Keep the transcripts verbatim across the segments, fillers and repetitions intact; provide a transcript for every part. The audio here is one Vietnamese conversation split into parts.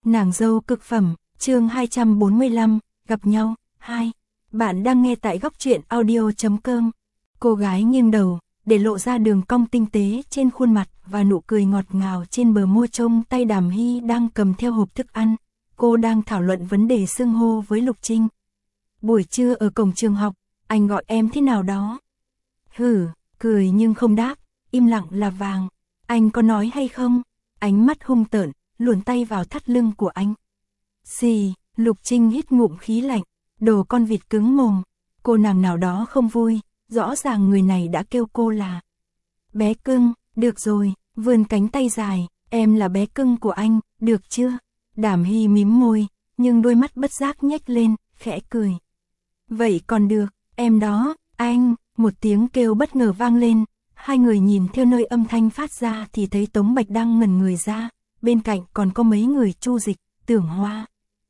Nàng dâu cực phẩm, chương hai trăm bốn mươi lăm, gặp nhau, hai. Bạn đang nghe tại góc truyện audio chấm com. Cô gái nghiêng đầu, để lộ ra đường cong tinh tế trên khuôn mặt và nụ cười ngọt ngào trên bờ môi. Trông tay Đàm Hy đang cầm theo hộp thức ăn. Cô đang thảo luận vấn đề xưng hô với Lục Trinh. Buổi trưa ở cổng trường học, anh gọi em thế nào đó? Hử, cười nhưng không đáp, im lặng là vàng. Anh có nói hay không? Ánh mắt hung tợn, luồn tay vào thắt lưng của anh. Xì, Lục Trinh hít ngụm khí lạnh, đồ con vịt cứng mồm. Cô nàng nào đó không vui, rõ ràng người này đã kêu cô là bé cưng. Được rồi, vươn cánh tay dài, em là bé cưng của anh, được chưa? Đàm Hy mím môi, nhưng đôi mắt bất giác nhếch lên, khẽ cười. Vậy còn được, em đó, anh. Một tiếng kêu bất ngờ vang lên. Hai người nhìn theo nơi âm thanh phát ra thì thấy Tống Bạch đang ngẩn người ra. Bên cạnh còn có mấy người Chu Dịch, Tưởng Hoa.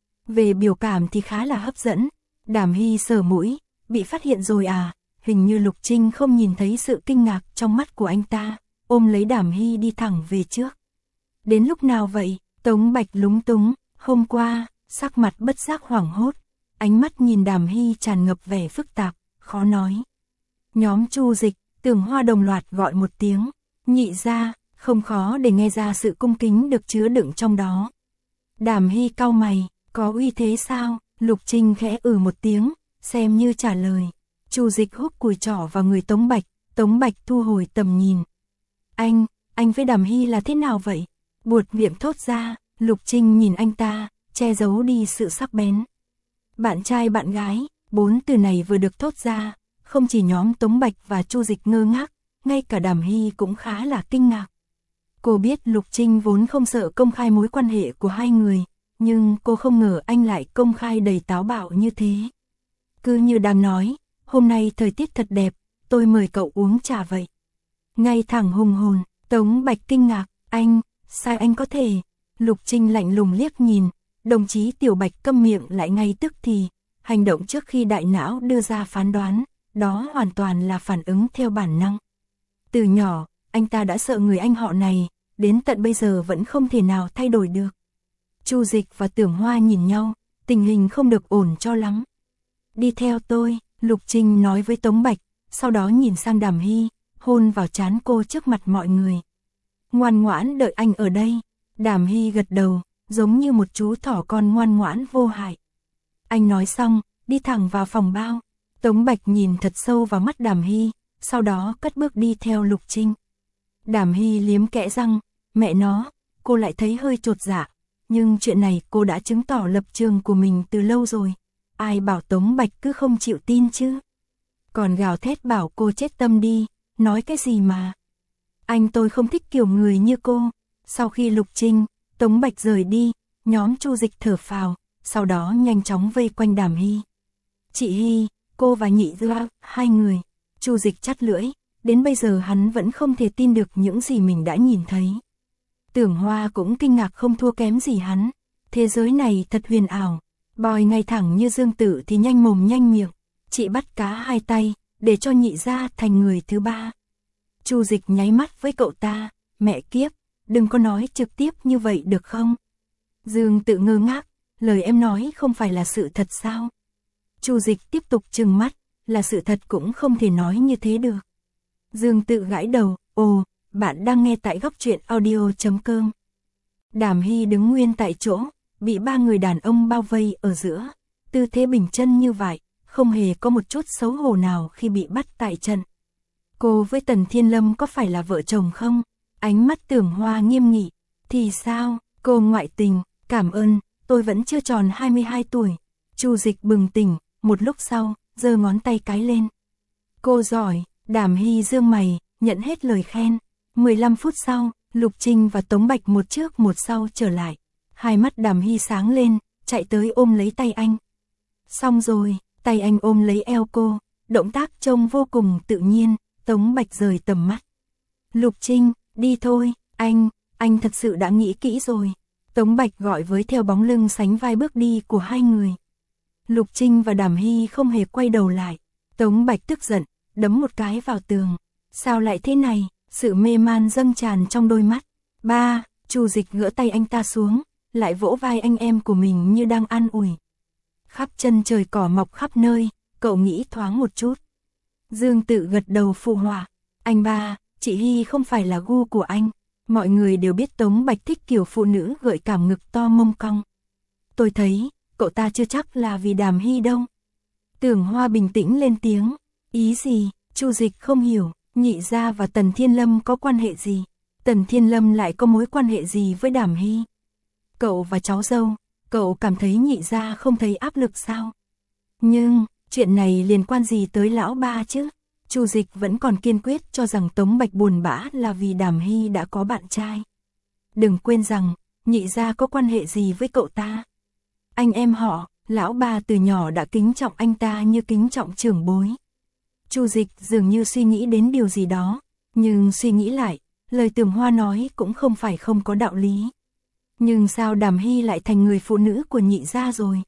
Về biểu cảm thì khá là hấp dẫn. Đàm Hy sờ mũi, bị phát hiện rồi à? Hình như Lục Trinh không nhìn thấy sự kinh ngạc trong mắt của anh ta, ôm lấy Đàm Hy đi thẳng về trước. Đến lúc nào vậy? Tống Bạch lúng túng, hôm qua, sắc mặt bất giác hoảng hốt. Ánh mắt nhìn Đàm Hy tràn ngập vẻ phức tạp, khó nói. Nhóm Chu Dịch, Tưởng Hoa đồng loạt gọi một tiếng, nhị ra, không khó để nghe ra sự cung kính được chứa đựng trong đó. Đàm Hy cau mày, có uy thế sao? Lục Trinh khẽ ừ một tiếng, xem như trả lời. Chu Dịch húc cùi trỏ vào người Tống Bạch, Tống Bạch thu hồi tầm nhìn. Anh, anh với Đàm Hy là thế nào vậy? Buột miệng thốt ra. Lục Trinh nhìn anh ta, che giấu đi sự sắc bén. Bạn trai bạn gái, bốn từ này vừa được thốt ra, không chỉ nhóm Tống Bạch và Chu Dịch ngơ ngác, ngay cả Đàm Hy cũng khá là kinh ngạc. Cô biết Lục Trinh vốn không sợ công khai mối quan hệ của hai người, nhưng cô không ngờ anh lại công khai đầy táo bạo như thế. Cứ như đang nói, hôm nay thời tiết thật đẹp, tôi mời cậu uống trà vậy. Ngay thẳng hùng hồn, Tống Bạch kinh ngạc, anh, sao anh có thể? Lục Trinh lạnh lùng liếc nhìn, đồng chí Tiểu Bạch câm miệng lại ngay tức thì, hành động trước khi đại não đưa ra phán đoán, đó hoàn toàn là phản ứng theo bản năng. Từ nhỏ, anh ta đã sợ người anh họ này, đến tận bây giờ vẫn không thể nào thay đổi được. Chu Dịch và Tưởng Hoa nhìn nhau, tình hình không được ổn cho lắm. Đi theo tôi, Lục Trinh nói với Tống Bạch, sau đó nhìn sang Đàm Hy, hôn vào trán cô trước mặt mọi người. Ngoan ngoãn đợi anh ở đây. Đàm Hy gật đầu, giống như một chú thỏ con ngoan ngoãn vô hại. Anh nói xong, đi thẳng vào phòng bao. Tống Bạch nhìn thật sâu vào mắt Đàm Hy, sau đó cất bước đi theo Lục Trinh. Đàm Hy liếm kẽ răng, mẹ nó, cô lại thấy hơi chột dạ, nhưng chuyện này cô đã chứng tỏ lập trường của mình từ lâu rồi. Ai bảo Tống Bạch cứ không chịu tin chứ? Còn gào thét bảo cô chết tâm đi, nói cái gì mà? Anh tôi không thích kiểu người như cô. Sau khi Lục Trinh, Tống Bạch rời đi, nhóm Chu Dịch thở phào, sau đó nhanh chóng vây quanh Đàm Hy. Chị Hy, cô và nhị ra, hai người. Chu Dịch chắt lưỡi, đến bây giờ hắn vẫn không thể tin được những gì mình đã nhìn thấy. Tưởng Hoa cũng kinh ngạc không thua kém gì hắn. Thế giới này thật huyền ảo. Bòi ngay thẳng như Dương Tử thì nhanh mồm nhanh miệng. Chị bắt cá hai tay, để cho nhị ra thành người thứ ba. Chu Dịch nháy mắt với cậu ta, mẹ kiếp, đừng có nói trực tiếp như vậy được không? Dương Tử ngơ ngác, lời em nói không phải là sự thật sao? Chu Dịch tiếp tục trừng mắt, là sự thật cũng không thể nói như thế được. Dương Tử gãi đầu, ồ, bạn đang nghe tại góc truyện audio chấm com. Đàm Hy đứng nguyên tại chỗ, bị ba người đàn ông bao vây ở giữa, tư thế bình chân như vậy, không hề có một chút xấu hổ nào khi bị bắt tại trận. Cô với Tần Thiên Lâm có phải là vợ chồng không? Ánh mắt Tưởng Hoa nghiêm nghị, thì sao, cô ngoại tình, cảm ơn, tôi vẫn chưa tròn hai mươi hai tuổi. Chu Dịch bừng tỉnh, một lúc sau, giơ ngón tay cái lên. Cô giỏi, Đàm Hy dương mày, nhận hết lời khen. mười lăm phút sau, Lục Trinh và Tống Bạch một trước một sau trở lại. Hai mắt Đàm Hy sáng lên, chạy tới ôm lấy tay anh. Xong rồi, tay anh ôm lấy eo cô, động tác trông vô cùng tự nhiên. Tống Bạch rời tầm mắt. Lục Trinh, đi thôi, anh, anh thật sự đã nghĩ kỹ rồi. Tống Bạch gọi với theo bóng lưng sánh vai bước đi của hai người. Lục Trinh và Đàm Hy không hề quay đầu lại. Tống Bạch tức giận, đấm một cái vào tường. Sao lại thế này? Sự mê man dâng tràn trong đôi mắt. Ba, Chu Dịch gỡ tay anh ta xuống, lại vỗ vai anh em của mình như đang an ủi. Khắp chân trời cỏ mọc khắp nơi, cậu nghĩ thoáng một chút. Dương Tự gật đầu phụ họa. Anh ba, chị Hy không phải là gu của anh. Mọi người đều biết Tống Bạch thích kiểu phụ nữ gợi cảm ngực to mông cong. Tôi thấy, cậu ta chưa chắc là vì Đàm Hy đâu. Tưởng Hoa bình tĩnh lên tiếng. Ý gì? Chu Dịch không hiểu. Nhị gia và Tần Thiên Lâm có quan hệ gì? Tần Thiên Lâm lại có mối quan hệ gì với Đàm Hy? Cậu và cháu dâu, cậu cảm thấy nhị gia không thấy áp lực sao? Nhưng, chuyện này liên quan gì tới lão ba chứ? Chu Dịch vẫn còn kiên quyết cho rằng Tống Bạch buồn bã là vì Đàm Hy đã có bạn trai. Đừng quên rằng, nhị gia có quan hệ gì với cậu ta? Anh em họ, lão ba từ nhỏ đã kính trọng anh ta như kính trọng trưởng bối. Chu Dịch dường như suy nghĩ đến điều gì đó, nhưng suy nghĩ lại, lời Tưởng Hoa nói cũng không phải không có đạo lý. Nhưng sao Đàm Hy lại thành người phụ nữ của nhị gia rồi?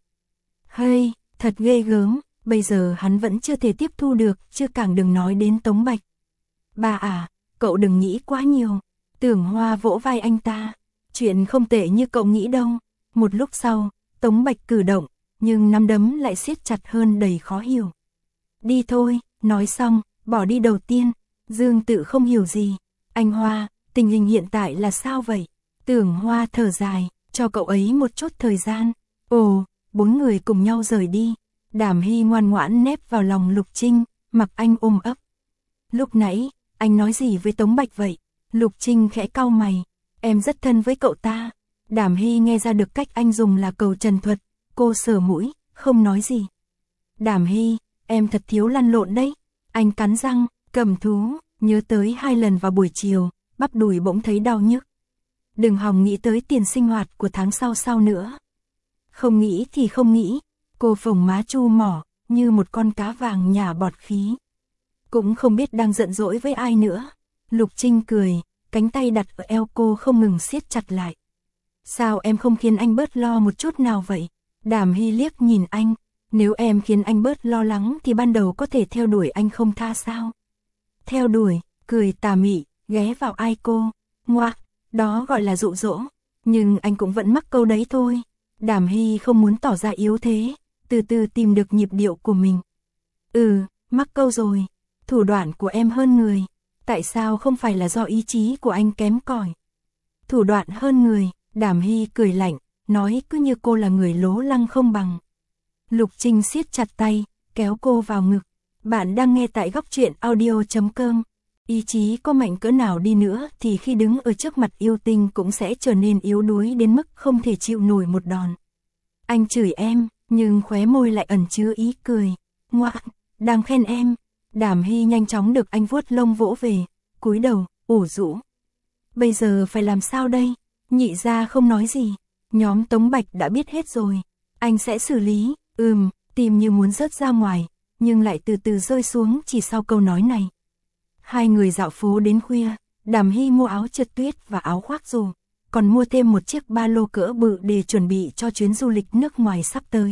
Hơi, thật ghê gớm, bây giờ hắn vẫn chưa thể tiếp thu được, chưa càng đừng nói đến Tống Bạch. Bà à, cậu đừng nghĩ quá nhiều. Tưởng Hoa vỗ vai anh ta. Chuyện không tệ như cậu nghĩ đâu. Một lúc sau, Tống Bạch cử động, nhưng nắm đấm lại siết chặt hơn đầy khó hiểu. Đi thôi, nói xong, bỏ đi đầu tiên. Dương Tự không hiểu gì. Anh Hoa, tình hình hiện tại là sao vậy? Tưởng Hoa thở dài, cho cậu ấy một chút thời gian. Ồ, bốn người cùng nhau rời đi. Đàm Hy ngoan ngoãn nép vào lòng Lục Trinh, mặc anh ôm ấp. Lúc nãy, anh nói gì với Tống Bạch vậy? Lục Trinh khẽ cau mày. Em rất thân với cậu ta. Đàm Hy nghe ra được cách anh dùng là cầu trần thuật. Cô sờ mũi, không nói gì. Đàm Hy, em thật thiếu lăn lộn đấy. Anh cắn răng, cầm thú, nhớ tới hai lần vào buổi chiều, bắp đùi bỗng thấy đau nhức. Đừng hòng nghĩ tới tiền sinh hoạt của tháng sau sau nữa. Không nghĩ thì không nghĩ. Cô phồng má chu mỏ, như một con cá vàng nhả bọt khí. Cũng không biết đang giận dỗi với ai nữa. Lục Trinh cười, cánh tay đặt ở eo cô không ngừng siết chặt lại. Sao em không khiến anh bớt lo một chút nào vậy? Đàm Hy liếc nhìn anh. Nếu em khiến anh bớt lo lắng thì ban đầu có thể theo đuổi anh không tha sao? Theo đuổi, cười tà mị, ghé vào ai cô. Ngoạc, đó gọi là dụ dỗ. Nhưng anh cũng vẫn mắc câu đấy thôi. Đàm Hy không muốn tỏ ra yếu thế, từ từ tìm được nhịp điệu của mình. Ừ, mắc câu rồi. Thủ đoạn của em hơn người. Tại sao không phải là do ý chí của anh kém cỏi? Thủ đoạn hơn người, Đàm Hy cười lạnh, nói cứ như cô là người lố lăng không bằng. Lục Trinh siết chặt tay, kéo cô vào ngực. Bạn đang nghe tại góc truyện audio chấm com. Ý chí có mạnh cỡ nào đi nữa thì khi đứng ở trước mặt yêu tinh cũng sẽ trở nên yếu đuối đến mức không thể chịu nổi một đòn. Anh chửi em, nhưng khóe môi lại ẩn chứa ý cười. Ngoạc, đang khen em. Đàm Hy nhanh chóng được anh vuốt lông vỗ về, cúi đầu, ủ rũ. Bây giờ phải làm sao đây? Nhị gia không nói gì. Nhóm Tống Bạch đã biết hết rồi. Anh sẽ xử lý, ừm, tim như muốn rớt ra ngoài, nhưng lại từ từ rơi xuống chỉ sau câu nói này. Hai người dạo phố đến khuya, Đàm Hy mua áo trượt tuyết và áo khoác dù, còn mua thêm một chiếc ba lô cỡ bự để chuẩn bị cho chuyến du lịch nước ngoài sắp tới.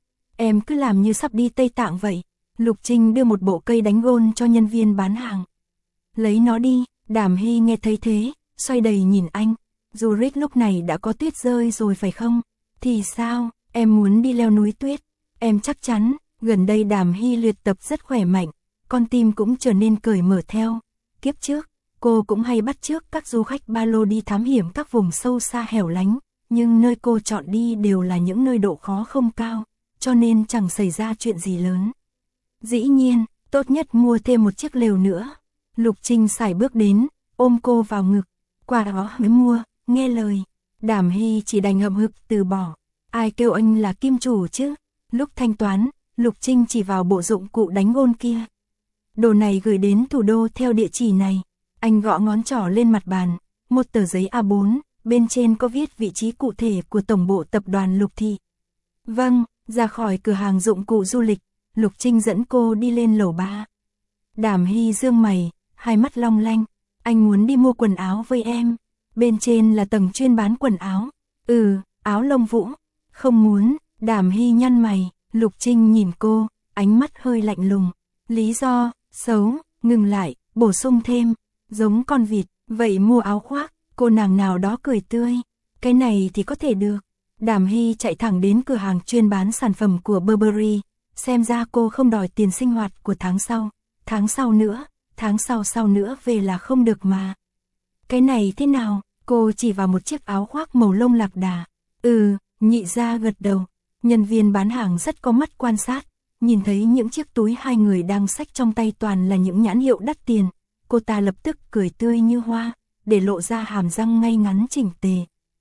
Em cứ làm như sắp đi Tây Tạng vậy. Lục Trinh đưa một bộ cây đánh gôn cho nhân viên bán hàng. Lấy nó đi. Đàm Hy nghe thấy thế, xoay đầy nhìn anh. Zurich lúc này đã có tuyết rơi rồi phải không? Thì sao, em muốn đi leo núi tuyết. Em chắc chắn, gần đây Đàm Hy luyện tập rất khỏe mạnh, con tim cũng trở nên cởi mở theo. Kiếp trước, cô cũng hay bắt chước các du khách ba lô đi thám hiểm các vùng sâu xa hẻo lánh, nhưng nơi cô chọn đi đều là những nơi độ khó không cao, cho nên chẳng xảy ra chuyện gì lớn. Dĩ nhiên, tốt nhất mua thêm một chiếc lều nữa. Lục Trinh sải bước đến, ôm cô vào ngực. Quà đó mới mua, nghe lời. Đàm Hy chỉ đành hậm hực từ bỏ. Ai kêu anh là kim chủ chứ? Lúc thanh toán, Lục Trinh chỉ vào bộ dụng cụ đánh gôn kia. Đồ này gửi đến thủ đô theo địa chỉ này. Anh gõ ngón trỏ lên mặt bàn, một tờ giấy A bốn, bên trên có viết vị trí cụ thể của tổng bộ tập đoàn Lục Thị. Vâng, ra khỏi cửa hàng dụng cụ du lịch, Lục Trinh dẫn cô đi lên lầu ba. Đàm Hy dương mày, hai mắt long lanh. Anh muốn đi mua quần áo với em. Bên trên là tầng chuyên bán quần áo. Ừ, áo lông vũ. Không muốn. Đàm Hy nhăn mày. Lục Trinh nhìn cô, ánh mắt hơi lạnh lùng. Lý do, xấu, ngừng lại, bổ sung thêm. Giống con vịt, vậy mua áo khoác. Cô nàng nào đó cười tươi. Cái này thì có thể được. Đàm Hy chạy thẳng đến cửa hàng chuyên bán sản phẩm của Burberry, xem ra cô không đòi tiền sinh hoạt của tháng sau, tháng sau nữa, tháng sau sau nữa về là không được mà. Cái này thế nào? Cô chỉ vào một chiếc áo khoác màu lông lạc đà. Ừ, Nhị Gia gật đầu. Nhân viên bán hàng rất có mắt quan sát, nhìn thấy những chiếc túi hai người đang xách trong tay toàn là những nhãn hiệu đắt tiền. Cô ta lập tức cười tươi như hoa, để lộ ra hàm răng ngay ngắn chỉnh tề.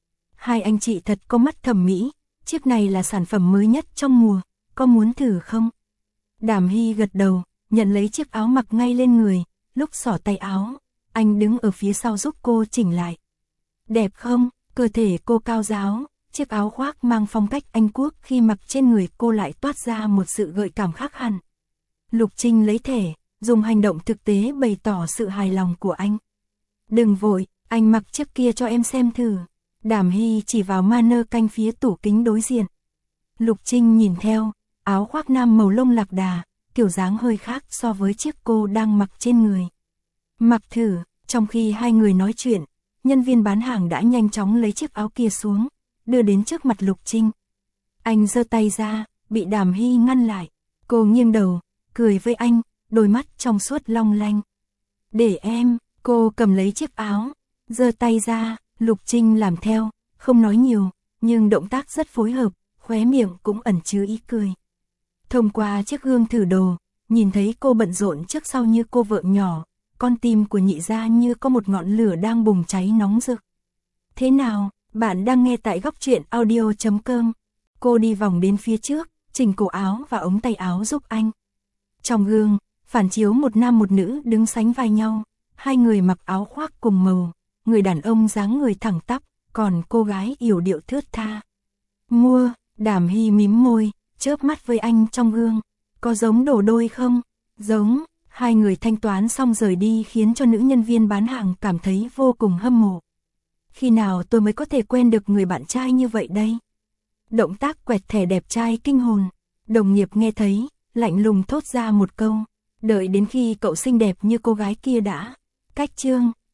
Hai anh chị thật có mắt thẩm mỹ, chiếc này là sản phẩm mới nhất trong mùa, có muốn thử không? Đàm Hy gật đầu, nhận lấy chiếc áo mặc ngay lên người, lúc xỏ tay áo, anh đứng ở phía sau giúp cô chỉnh lại. Đẹp không? Cơ thể cô cao ráo, chiếc áo khoác mang phong cách Anh Quốc khi mặc trên người cô lại toát ra một sự gợi cảm khác hẳn. Lục Trinh lấy thẻ, dùng hành động thực tế bày tỏ sự hài lòng của anh. Đừng vội, anh mặc chiếc kia cho em xem thử. Đàm Hy chỉ vào manơ canh phía tủ kính đối diện. Lục Trinh nhìn theo, áo khoác nam màu lông lạc đà, kiểu dáng hơi khác so với chiếc cô đang mặc trên người. Mặc thử, trong khi hai người nói chuyện, nhân viên bán hàng đã nhanh chóng lấy chiếc áo kia xuống, đưa đến trước mặt Lục Trinh. Anh giơ tay ra, bị Đàm Hy ngăn lại. Cô nghiêng đầu, cười với anh, đôi mắt trong suốt long lanh. Để em, cô cầm lấy chiếc áo, giơ tay ra, Lục Trinh làm theo, không nói nhiều, nhưng động tác rất phối hợp, khóe miệng cũng ẩn chứa ý cười. Thông qua chiếc gương thử đồ, nhìn thấy cô bận rộn trước sau như cô vợ nhỏ, con tim của Nhị Gia như có một ngọn lửa đang bùng cháy nóng rực. Thế nào, bạn đang nghe tại góc truyện audio chấm com. Cô đi vòng đến phía trước, chỉnh cổ áo và ống tay áo giúp anh. Trong gương, phản chiếu một nam một nữ đứng sánh vai nhau, hai người mặc áo khoác cùng màu, người đàn ông dáng người thẳng tắp, còn cô gái yểu điệu thướt tha. Mua, Đàm Hy mím môi, chớp mắt với anh trong gương. Có giống đổ đôi không? Giống. Hai người thanh toán xong rời đi khiến cho nữ nhân viên bán hàng cảm thấy vô cùng hâm mộ. Khi nào tôi mới có thể quen được người bạn trai như vậy đây? Động tác quẹt thẻ đẹp trai kinh hồn. Đồng nghiệp nghe thấy, lạnh lùng thốt ra một câu. Đợi đến khi cậu xinh đẹp như cô gái kia đã. Cách chương.